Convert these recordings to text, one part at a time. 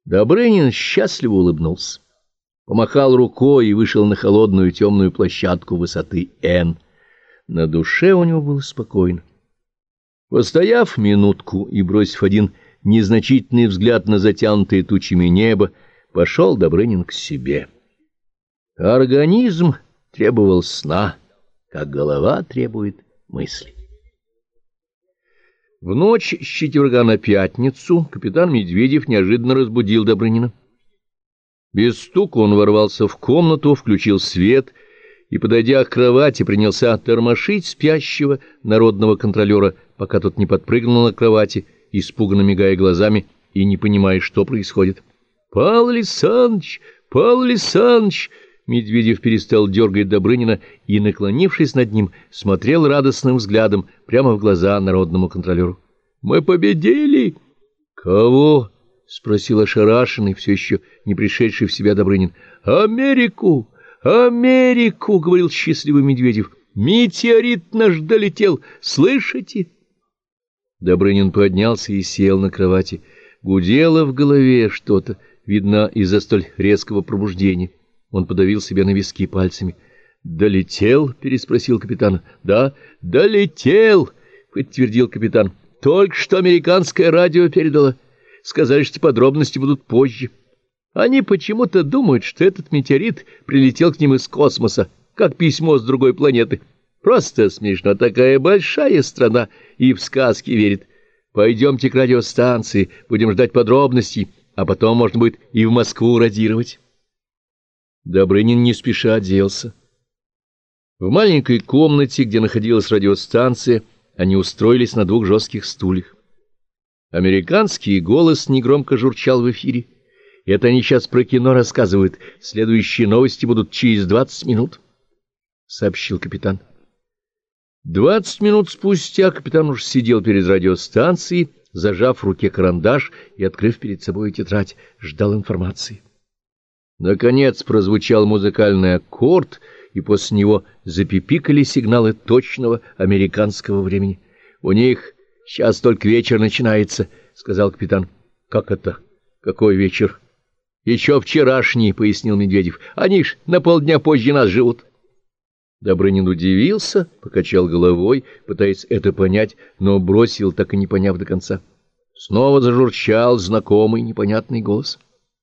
Добрынин счастливо улыбнулся, помахал рукой и вышел на холодную темную площадку высоты Н. На душе у него было спокойно. Постояв минутку и бросив один незначительный взгляд на затянутое тучами небо, пошел Добрынин к себе. Организм требовал сна, как голова требует мысли. В ночь с четверга на пятницу капитан Медведев неожиданно разбудил Добрынина. Без стука он ворвался в комнату, включил свет и, подойдя к кровати, принялся тормошить спящего народного контролера, пока тот не подпрыгнул на кровати, испуганно мигая глазами и не понимая, что происходит. — Павел Александрович! Павел Александрович! Медведев перестал дергать Добрынина и, наклонившись над ним, смотрел радостным взглядом прямо в глаза народному контролеру. — Мы победили! — Кого? — спросил ошарашенный, все еще не пришедший в себя Добрынин. — Америку! Америку! — говорил счастливый Медведев. — Метеорит наш долетел! Слышите? Добрынин поднялся и сел на кровати. Гудело в голове что-то, видно, из-за столь резкого пробуждения. Он подавил себя на виски пальцами. «Долетел?» — переспросил капитан. «Да, долетел!» — подтвердил капитан. «Только что американское радио передало. Сказали, что подробности будут позже. Они почему-то думают, что этот метеорит прилетел к ним из космоса, как письмо с другой планеты. Просто смешно, такая большая страна и в сказки верит. Пойдемте к радиостанции, будем ждать подробностей, а потом можно будет и в Москву радировать». Добрынин не спеша оделся. В маленькой комнате, где находилась радиостанция, они устроились на двух жестких стульях. Американский голос негромко журчал в эфире. Это они сейчас про кино рассказывают. Следующие новости будут через 20 минут, — сообщил капитан. 20 минут спустя капитан уже сидел перед радиостанцией, зажав в руке карандаш и открыв перед собой тетрадь, ждал информации. Наконец прозвучал музыкальный аккорд, и после него запипикали сигналы точного американского времени. — У них сейчас только вечер начинается, — сказал капитан. — Как это? Какой вечер? — Еще вчерашний, — пояснил Медведев. — Они ж на полдня позже нас живут. Добрынин удивился, покачал головой, пытаясь это понять, но бросил, так и не поняв до конца. Снова зажурчал знакомый непонятный голос.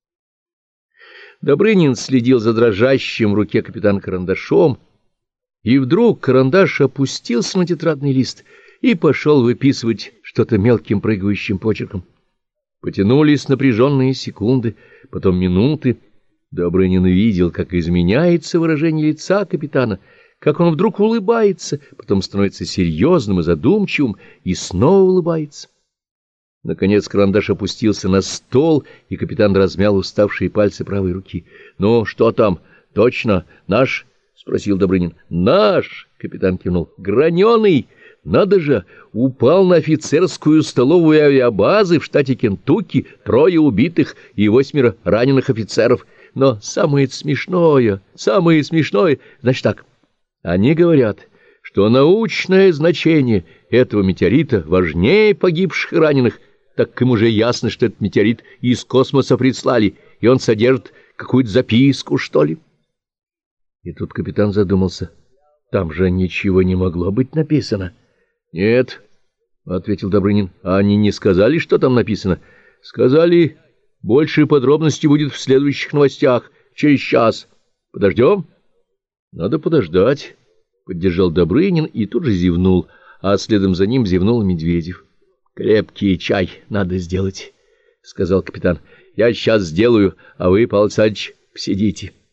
Добрынин следил за дрожащим в руке капитана карандашом, и вдруг карандаш опустился на тетрадный лист и пошел выписывать что-то мелким прыгающим почерком. Потянулись напряженные секунды, потом минуты. Добрынин видел, как изменяется выражение лица капитана, как он вдруг улыбается, потом становится серьезным и задумчивым и снова улыбается. Наконец карандаш опустился на стол, и капитан размял уставшие пальцы правой руки. — Ну, что там? Точно наш? — спросил Добрынин. — Наш! — капитан кивнул. — Граненый! Надо же! Упал на офицерскую столовую авиабазы в штате Кентукки, 3 убитых и 8 раненых офицеров. Но самое смешное, значит так. Они говорят, что научное значение этого метеорита важнее погибших и раненых, так как им уже ясно, что этот метеорит из космоса прислали, и он содержит какую-то записку, что ли. И тут капитан задумался. Там же ничего не могло быть написано. — Нет, — ответил Добрынин, — они не сказали, что там написано. Сказали, больше подробностей будет в следующих новостях, через час. Подождем? — Надо подождать, — поддержал Добрынин и тут же зевнул, а следом за ним зевнул Медведев. — Крепкий чай надо сделать, — сказал капитан. — Я сейчас сделаю, а вы, Павел Александрович, посидите.